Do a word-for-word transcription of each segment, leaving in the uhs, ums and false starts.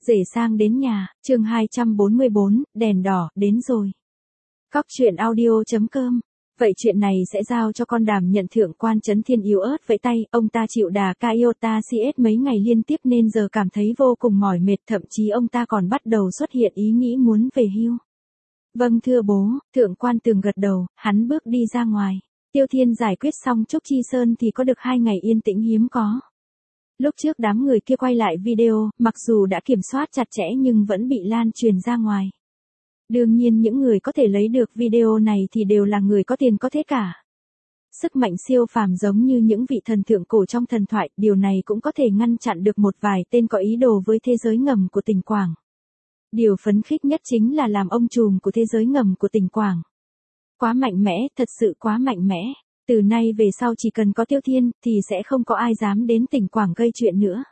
Rể sang đến nhà, chương hai trăm bốn mươi bốn, đèn đỏ, đến rồi. Cóc truyện audio chấm com. Vậy chuyện này sẽ giao cho con đảm nhận thượng quan Trấn Thiên yếu ớt vẫy tay, ông ta chịu đà ca iota cs mấy ngày liên tiếp nên giờ cảm thấy vô cùng mỏi mệt, thậm chí ông ta còn bắt đầu xuất hiện ý nghĩ muốn về hưu. Vâng thưa bố, thượng quan Tường gật đầu, hắn bước đi ra ngoài. Tiêu Thiên giải quyết xong Trúc Chi Sơn thì có được hai ngày yên tĩnh hiếm có. Lúc trước đám người kia quay lại video, mặc dù đã kiểm soát chặt chẽ nhưng vẫn bị lan truyền ra ngoài. Đương nhiên những người có thể lấy được video này thì đều là người có tiền có thế cả. Sức mạnh siêu phàm giống như những vị thần thượng cổ trong thần thoại, điều này cũng có thể ngăn chặn được một vài tên có ý đồ với thế giới ngầm của Tỉnh Quảng. Điều phấn khích nhất chính là làm ông trùm của thế giới ngầm của Tỉnh Quảng. Quá mạnh mẽ, thật sự quá mạnh mẽ. Từ nay về sau chỉ cần có Tiêu Thiên, thì sẽ không có ai dám đến Tỉnh Quảng gây chuyện nữa.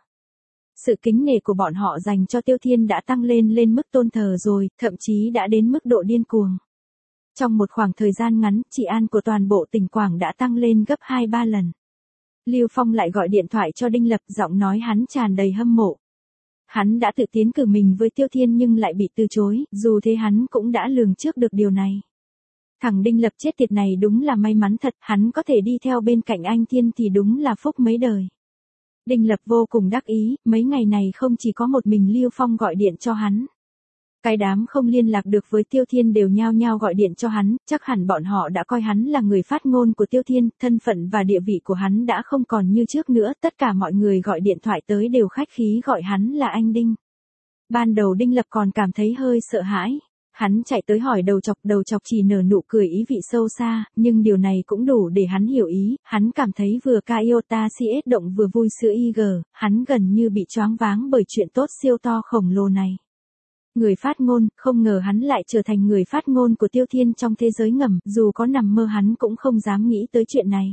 Sự kính nể của bọn họ dành cho Tiêu Thiên đã tăng lên lên mức tôn thờ rồi, thậm chí đã đến mức độ điên cuồng. Trong một khoảng thời gian ngắn, trị an của toàn bộ Tỉnh Quảng đã tăng lên gấp hai ba lần. Lưu Phong lại gọi điện thoại cho Đinh Lập, giọng nói hắn tràn đầy hâm mộ. Hắn đã tự tiến cử mình với Tiêu Thiên nhưng lại bị từ chối, dù thế hắn cũng đã lường trước được điều này. Thằng Đinh Lập chết tiệt này đúng là may mắn thật, hắn có thể đi theo bên cạnh anh Thiên thì đúng là phúc mấy đời. Đinh Lập vô cùng đắc ý, mấy ngày này không chỉ có một mình Lưu Phong gọi điện cho hắn. Cái đám không liên lạc được với Tiêu Thiên đều nhao nhao gọi điện cho hắn, chắc hẳn bọn họ đã coi hắn là người phát ngôn của Tiêu Thiên, thân phận và địa vị của hắn đã không còn như trước nữa, tất cả mọi người gọi điện thoại tới đều khách khí gọi hắn là anh Đinh. Ban đầu Đinh Lập còn cảm thấy hơi sợ hãi. Hắn chạy tới hỏi đầu chọc, đầu chọc chỉ nở nụ cười ý vị sâu xa, nhưng điều này cũng đủ để hắn hiểu ý, hắn cảm thấy vừa ca iota cs động vừa vui sữa i giê, hắn gần như bị choáng váng bởi chuyện tốt siêu to khổng lồ này. Người phát ngôn, không ngờ hắn lại trở thành người phát ngôn của Tiêu Thiên trong thế giới ngầm, dù có nằm mơ hắn cũng không dám nghĩ tới chuyện này.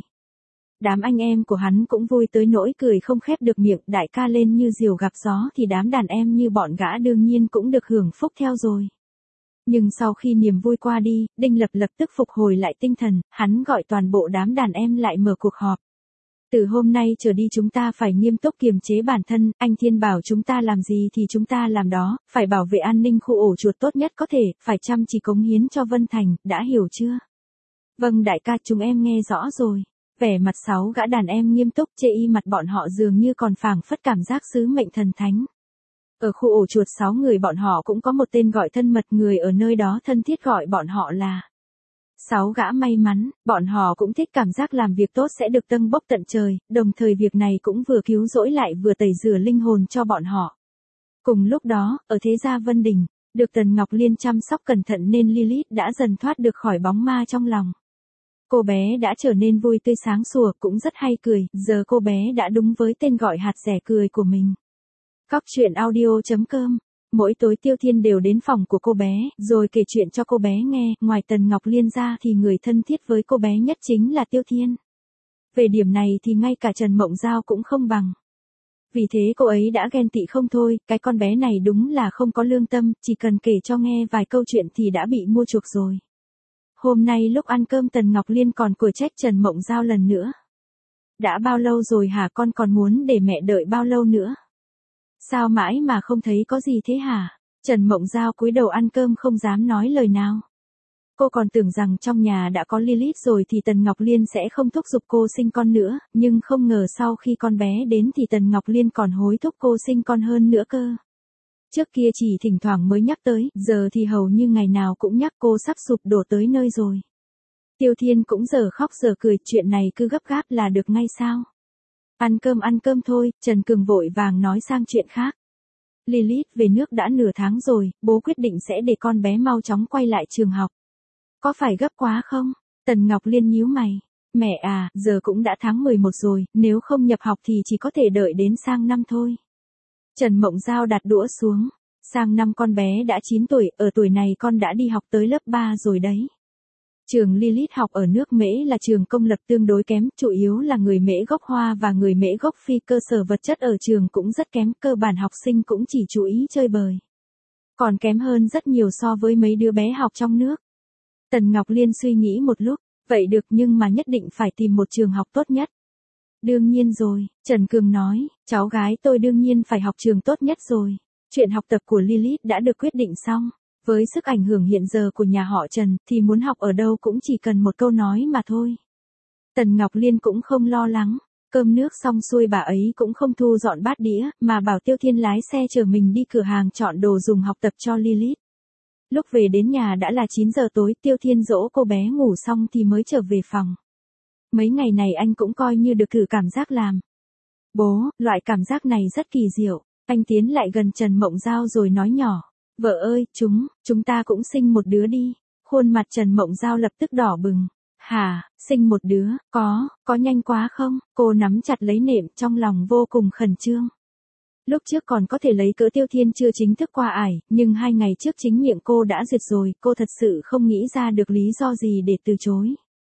Đám anh em của hắn cũng vui tới nỗi cười không khép được miệng, đại ca lên như diều gặp gió thì đám đàn em như bọn gã đương nhiên cũng được hưởng phúc theo rồi. Nhưng sau khi niềm vui qua đi, Đinh Lập lập tức phục hồi lại tinh thần, hắn gọi toàn bộ đám đàn em lại mở cuộc họp. Từ hôm nay trở đi chúng ta phải nghiêm túc kiềm chế bản thân, anh Thiên bảo chúng ta làm gì thì chúng ta làm đó, phải bảo vệ an ninh khu ổ chuột tốt nhất có thể, phải chăm chỉ cống hiến cho Vân Thành, đã hiểu chưa? Vâng đại ca, chúng em nghe rõ rồi. Vẻ mặt sáu gã đàn em nghiêm túc, chê y mặt bọn họ dường như còn phảng phất cảm giác sứ mệnh thần thánh. Ở khu ổ chuột sáu người bọn họ cũng có một tên gọi thân mật, người ở nơi đó thân thiết gọi bọn họ là sáu gã may mắn, bọn họ cũng thích cảm giác làm việc tốt sẽ được tâng bốc tận trời, đồng thời việc này cũng vừa cứu rỗi lại vừa tẩy rửa linh hồn cho bọn họ. Cùng lúc đó, ở thế gia Vân Đình, được Tần Ngọc Liên chăm sóc cẩn thận nên Lilith đã dần thoát được khỏi bóng ma trong lòng. Cô bé đã trở nên vui tươi sáng sủa, cũng rất hay cười, giờ cô bé đã đúng với tên gọi hạt rẻ cười của mình. Cóc truyện audio chấm com. Mỗi tối Tiêu Thiên đều đến phòng của cô bé, rồi kể chuyện cho cô bé nghe, ngoài Tần Ngọc Liên ra thì người thân thiết với cô bé nhất chính là Tiêu Thiên. Về điểm này thì ngay cả Trần Mộng Giao cũng không bằng. Vì thế cô ấy đã ghen tị không thôi, cái con bé này đúng là không có lương tâm, chỉ cần kể cho nghe vài câu chuyện thì đã bị mua chuộc rồi. Hôm nay lúc ăn cơm Tần Ngọc Liên còn cười trách Trần Mộng Giao lần nữa. Đã bao lâu rồi hả, con còn muốn để mẹ đợi bao lâu nữa? Sao mãi mà không thấy có gì thế hả? Trần Mộng Giao cúi đầu ăn cơm không dám nói lời nào. Cô còn tưởng rằng trong nhà đã có Lilith rồi thì Tần Ngọc Liên sẽ không thúc giục cô sinh con nữa, nhưng không ngờ sau khi con bé đến thì Tần Ngọc Liên còn hối thúc cô sinh con hơn nữa cơ. Trước kia chỉ thỉnh thoảng mới nhắc tới, giờ thì hầu như ngày nào cũng nhắc, cô sắp sụp đổ tới nơi rồi. Tiêu Thiên cũng giờ khóc giờ cười, chuyện này cứ gấp gáp là được ngay sao? Ăn cơm ăn cơm thôi, Trần Cường vội vàng nói sang chuyện khác. Lilith về nước đã nửa tháng rồi, bố quyết định sẽ để con bé mau chóng quay lại trường học. Có phải gấp quá không? Tần Ngọc Liên nhíu mày. Mẹ à, giờ cũng đã tháng mười một rồi, nếu không nhập học thì chỉ có thể đợi đến sang năm thôi. Trần Mộng Giao đặt đũa xuống. Sang năm con bé đã chín tuổi, ở tuổi này con đã đi học tới lớp ba rồi đấy. Trường Lilith học ở nước Mễ là trường công lập tương đối kém, chủ yếu là người Mễ gốc Hoa và người Mễ gốc Phi, cơ sở vật chất ở trường cũng rất kém, cơ bản học sinh cũng chỉ chú ý chơi bời. Còn kém hơn rất nhiều so với mấy đứa bé học trong nước. Tần Ngọc Liên suy nghĩ một lúc, vậy được nhưng mà nhất định phải tìm một trường học tốt nhất. Đương nhiên rồi, Trần Cường nói, cháu gái tôi đương nhiên phải học trường tốt nhất rồi. Chuyện học tập của Lilith đã được quyết định xong. Với sức ảnh hưởng hiện giờ của nhà họ Trần thì muốn học ở đâu cũng chỉ cần một câu nói mà thôi. Tần Ngọc Liên cũng không lo lắng. Cơm nước xong xuôi bà ấy cũng không thu dọn bát đĩa, mà bảo Tiêu Thiên lái xe chở mình đi cửa hàng chọn đồ dùng học tập cho Lilith. Lúc về đến nhà đã là chín giờ tối, Tiêu Thiên dỗ cô bé ngủ xong thì mới trở về phòng. Mấy ngày này anh cũng coi như được thử cảm giác làm bố, loại cảm giác này rất kỳ diệu. Anh tiến lại gần Trần Mộng Giao rồi nói nhỏ, vợ ơi, chúng, chúng ta cũng sinh một đứa đi. Khuôn mặt Trần Mộng Giao lập tức đỏ bừng. Hả, sinh một đứa, có, có nhanh quá không? Cô nắm chặt lấy nệm trong lòng vô cùng khẩn trương. Lúc trước còn có thể lấy cớ Tiêu Thiên chưa chính thức qua ải, nhưng hai ngày trước chính miệng cô đã duyệt rồi, cô thật sự không nghĩ ra được lý do gì để từ chối.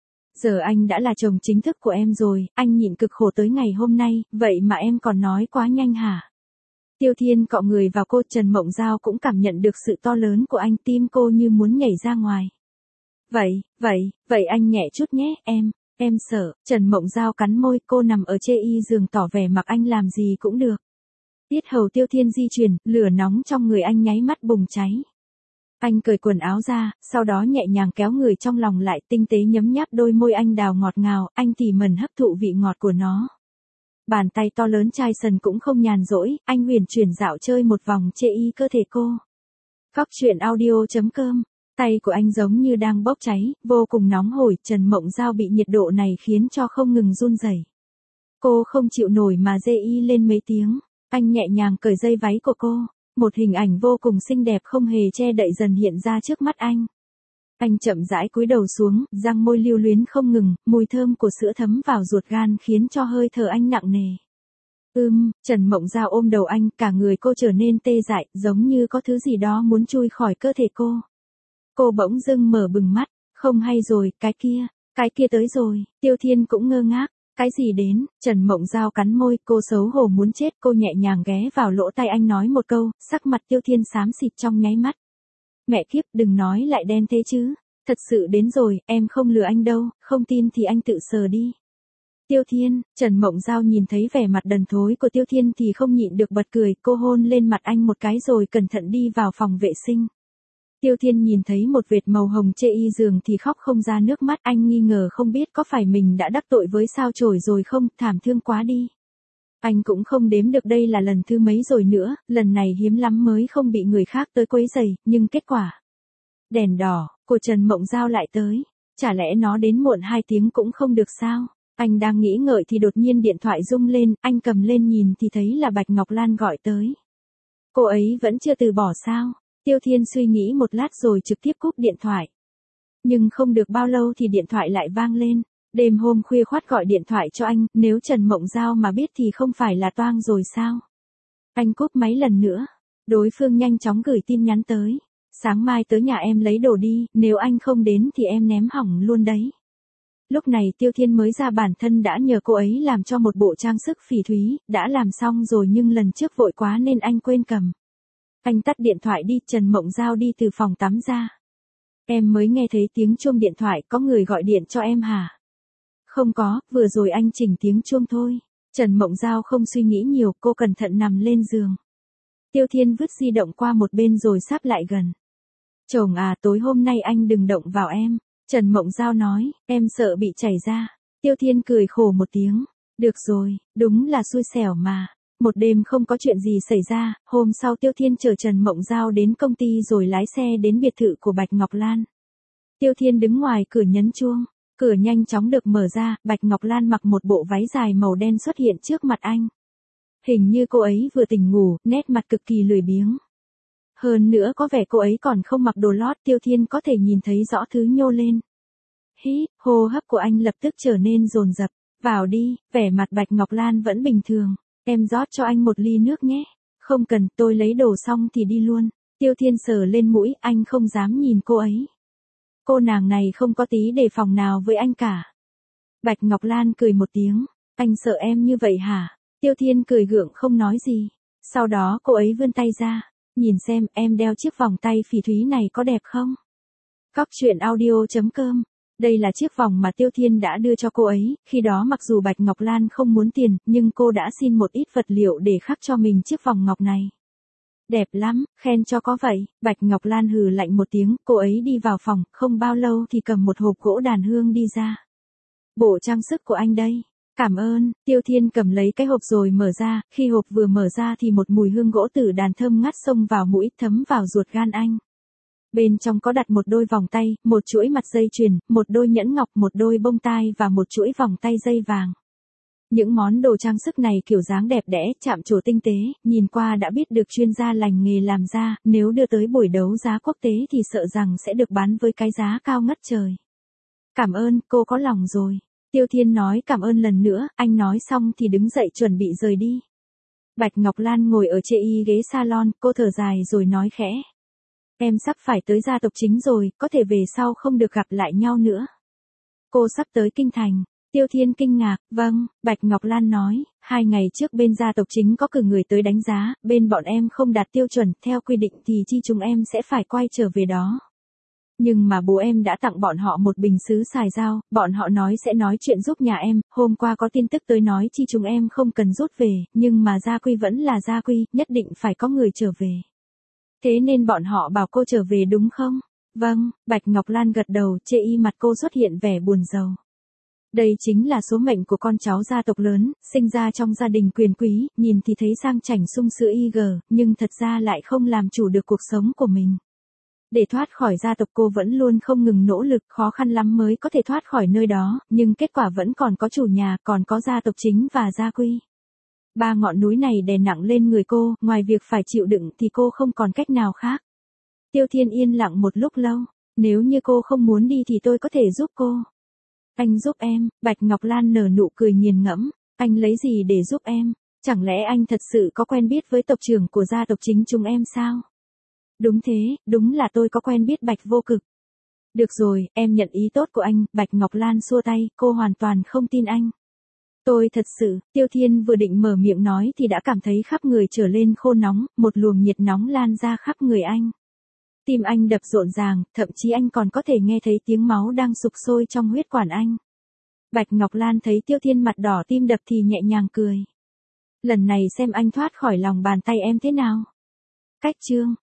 Giờ anh đã là chồng chính thức của em rồi, anh nhịn cực khổ tới ngày hôm nay, vậy mà em còn nói quá nhanh hả? Tiêu Thiên cọ người vào cô, Trần Mộng Giao cũng cảm nhận được sự to lớn của anh, tim cô như muốn nhảy ra ngoài. Vậy, vậy, vậy anh nhẹ chút nhé, em, em sợ. Trần Mộng Giao cắn môi, cô nằm ở chê y giường tỏ vẻ mặc anh làm gì cũng được. Tiết hầu Tiêu Thiên di chuyển, lửa nóng trong người anh nháy mắt bùng cháy. Anh cởi quần áo ra, sau đó nhẹ nhàng kéo người trong lòng lại, tinh tế nhấm nháp đôi môi anh đào ngọt ngào, anh tỉ mẩn hấp thụ vị ngọt của nó. Bàn tay to lớn chai sần cũng không nhàn rỗi, anh huyền chuyển dạo chơi một vòng chê y cơ thể cô. Cóc truyện audio chấm com. Tay của anh giống như đang bốc cháy, vô cùng nóng hổi, Trần Mộng Giao bị nhiệt độ này khiến cho không ngừng run rẩy. Cô không chịu nổi mà dê y lên mấy tiếng. Anh nhẹ nhàng cởi dây váy của cô. Một hình ảnh vô cùng xinh đẹp không hề che đậy dần hiện ra trước mắt anh. Anh chậm rãi cúi đầu xuống, răng môi lưu luyến không ngừng, mùi thơm của sữa thấm vào ruột gan khiến cho hơi thở anh nặng nề. Ưm, Trần Mộng Giao ôm đầu anh, cả người cô trở nên tê dại, giống như có thứ gì đó muốn chui khỏi cơ thể cô. Cô bỗng dưng mở bừng mắt, không hay rồi, cái kia, cái kia tới rồi. Tiêu Thiên cũng ngơ ngác, cái gì đến? Trần Mộng Giao cắn môi, cô xấu hổ muốn chết, cô nhẹ nhàng ghé vào lỗ tai anh nói một câu, sắc mặt Tiêu Thiên xám xịt trong nháy mắt. Mẹ kiếp, đừng nói lại đen thế chứ, thật sự đến rồi, em không lừa anh đâu, không tin thì anh tự sờ đi. Tiêu Thiên, Trần Mộng Giao nhìn thấy vẻ mặt đần thối của Tiêu Thiên thì không nhịn được bật cười, cô hôn lên mặt anh một cái rồi cẩn thận đi vào phòng vệ sinh. Tiêu Thiên nhìn thấy một vệt màu hồng chê y giường thì khóc không ra nước mắt, anh nghi ngờ không biết có phải mình đã đắc tội với sao chổi rồi không, thảm thương quá đi. Anh cũng không đếm được đây là lần thứ mấy rồi nữa, lần này hiếm lắm mới không bị người khác tới quấy rầy, nhưng kết quả. Đèn đỏ, của Trần Mộng Giao lại tới, chả lẽ nó đến muộn hai tiếng cũng không được sao? Anh đang nghĩ ngợi thì đột nhiên điện thoại rung lên, anh cầm lên nhìn thì thấy là Bạch Ngọc Lan gọi tới. Cô ấy vẫn chưa từ bỏ sao? Tiêu Thiên suy nghĩ một lát rồi trực tiếp cúp điện thoại. Nhưng không được bao lâu thì điện thoại lại vang lên. Đêm hôm khuya khoắt gọi điện thoại cho anh, nếu Trần Mộng Giao mà biết thì không phải là toang rồi sao? Anh cúp máy lần nữa. Đối phương nhanh chóng gửi tin nhắn tới. Sáng mai tới nhà em lấy đồ đi, nếu anh không đến thì em ném hỏng luôn đấy. Lúc này Tiêu Thiên mới ra bản thân đã nhờ cô ấy làm cho một bộ trang sức phỉ thúy, đã làm xong rồi nhưng lần trước vội quá nên anh quên cầm. Anh tắt điện thoại đi, Trần Mộng Giao đi từ phòng tắm ra. Em mới nghe thấy tiếng chuông điện thoại, có người gọi điện cho em hả? Không có, vừa rồi anh chỉnh tiếng chuông thôi. Trần Mộng Giao không suy nghĩ nhiều, cô cẩn thận nằm lên giường. Tiêu Thiên vứt di động qua một bên rồi sáp lại gần. Chồng à, tối hôm nay anh đừng động vào em. Trần Mộng Giao nói, em sợ bị chảy ra. Tiêu Thiên cười khổ một tiếng. Được rồi, đúng là xui xẻo mà. Một đêm không có chuyện gì xảy ra, hôm sau Tiêu Thiên chở Trần Mộng Giao đến công ty rồi lái xe đến biệt thự của Bạch Ngọc Lan. Tiêu Thiên đứng ngoài cửa nhấn chuông, cửa nhanh chóng được mở ra, Bạch Ngọc Lan mặc một bộ váy dài màu đen xuất hiện trước mặt anh. Hình như cô ấy vừa tỉnh ngủ, nét mặt cực kỳ lười biếng. Hơn nữa có vẻ cô ấy còn không mặc đồ lót, Tiêu Thiên có thể nhìn thấy rõ thứ nhô lên. Hít, hô hấp của anh lập tức trở nên dồn dập. Vào đi, vẻ mặt Bạch Ngọc Lan vẫn bình thường. Em rót cho anh một ly nước nhé. Không cần, tôi lấy đồ xong thì đi luôn. Tiêu Thiên sờ lên mũi, anh không dám nhìn cô ấy. Cô nàng này không có tí đề phòng nào với anh cả. Bạch Ngọc Lan cười một tiếng. Anh sợ em như vậy hả? Tiêu Thiên cười gượng không nói gì. Sau đó cô ấy vươn tay ra. Nhìn xem em đeo chiếc vòng tay phỉ thúy này có đẹp không? Cóc truyện audio chấm com. Đây là chiếc vòng mà Tiêu Thiên đã đưa cho cô ấy, khi đó mặc dù Bạch Ngọc Lan không muốn tiền, nhưng cô đã xin một ít vật liệu để khắc cho mình chiếc vòng ngọc này. Đẹp lắm, khen cho có vậy. Bạch Ngọc Lan hừ lạnh một tiếng, cô ấy đi vào phòng, không bao lâu thì cầm một hộp gỗ đàn hương đi ra. Bộ trang sức của anh đây. Cảm ơn. Tiêu Thiên cầm lấy cái hộp rồi mở ra, khi hộp vừa mở ra thì một mùi hương gỗ tử đàn thơm ngát xông vào mũi, thấm vào ruột gan anh. Bên trong có đặt một đôi vòng tay, một chuỗi mặt dây chuyền, một đôi nhẫn ngọc, một đôi bông tai và một chuỗi vòng tay dây vàng. Những món đồ trang sức này kiểu dáng đẹp đẽ, chạm trổ tinh tế, nhìn qua đã biết được chuyên gia lành nghề làm ra, nếu đưa tới buổi đấu giá quốc tế thì sợ rằng sẽ được bán với cái giá cao ngất trời. Cảm ơn, cô có lòng rồi. Tiêu Thiên nói cảm ơn lần nữa, anh nói xong thì đứng dậy chuẩn bị rời đi. Bạch Ngọc Lan ngồi ở trên y ghế salon, cô thở dài rồi nói khẽ. Em sắp phải tới gia tộc chính rồi, có thể về sau không được gặp lại nhau nữa. Cô sắp tới kinh thành. Tiêu Thiên kinh ngạc, vâng, Bạch Ngọc Lan nói, hai ngày trước bên gia tộc chính có cử người tới đánh giá, bên bọn em không đạt tiêu chuẩn, theo quy định thì chi chúng em sẽ phải quay trở về đó. Nhưng mà bố em đã tặng bọn họ một bình sứ xài dao, bọn họ nói sẽ nói chuyện giúp nhà em, hôm qua có tin tức tới nói chi chúng em không cần rút về, nhưng mà gia quy vẫn là gia quy, nhất định phải có người trở về. Thế nên bọn họ bảo cô trở về đúng không? Vâng, Bạch Ngọc Lan gật đầu, chê y mặt cô xuất hiện vẻ buồn rầu. Đây chính là số mệnh của con cháu gia tộc lớn, sinh ra trong gia đình quyền quý, nhìn thì thấy sang chảnh sung sữa y gờ, nhưng thật ra lại không làm chủ được cuộc sống của mình. Để thoát khỏi gia tộc cô vẫn luôn không ngừng nỗ lực, khó khăn lắm mới có thể thoát khỏi nơi đó, nhưng kết quả vẫn còn có chủ nhà, còn có gia tộc chính và gia quy. Ba ngọn núi này đè nặng lên người cô, ngoài việc phải chịu đựng thì cô không còn cách nào khác. Tiêu Thiên yên lặng một lúc lâu, nếu như cô không muốn đi thì tôi có thể giúp cô. Anh giúp em, Bạch Ngọc Lan nở nụ cười nghiền ngẫm, anh lấy gì để giúp em, chẳng lẽ anh thật sự có quen biết với tộc trưởng của gia tộc chính chúng em sao? Đúng thế, đúng là tôi có quen biết Bạch Vô Cực. Được rồi, em nhận ý tốt của anh, Bạch Ngọc Lan xua tay, cô hoàn toàn không tin anh. Tôi thật sự, Tiêu Thiên vừa định mở miệng nói thì đã cảm thấy khắp người trở lên khô nóng, một luồng nhiệt nóng lan ra khắp người anh. Tim anh đập rộn ràng, thậm chí anh còn có thể nghe thấy tiếng máu đang sục sôi trong huyết quản anh. Bạch Ngọc Lan thấy Tiêu Thiên mặt đỏ tim đập thì nhẹ nhàng cười. Lần này xem anh thoát khỏi lòng bàn tay em thế nào. Cách chương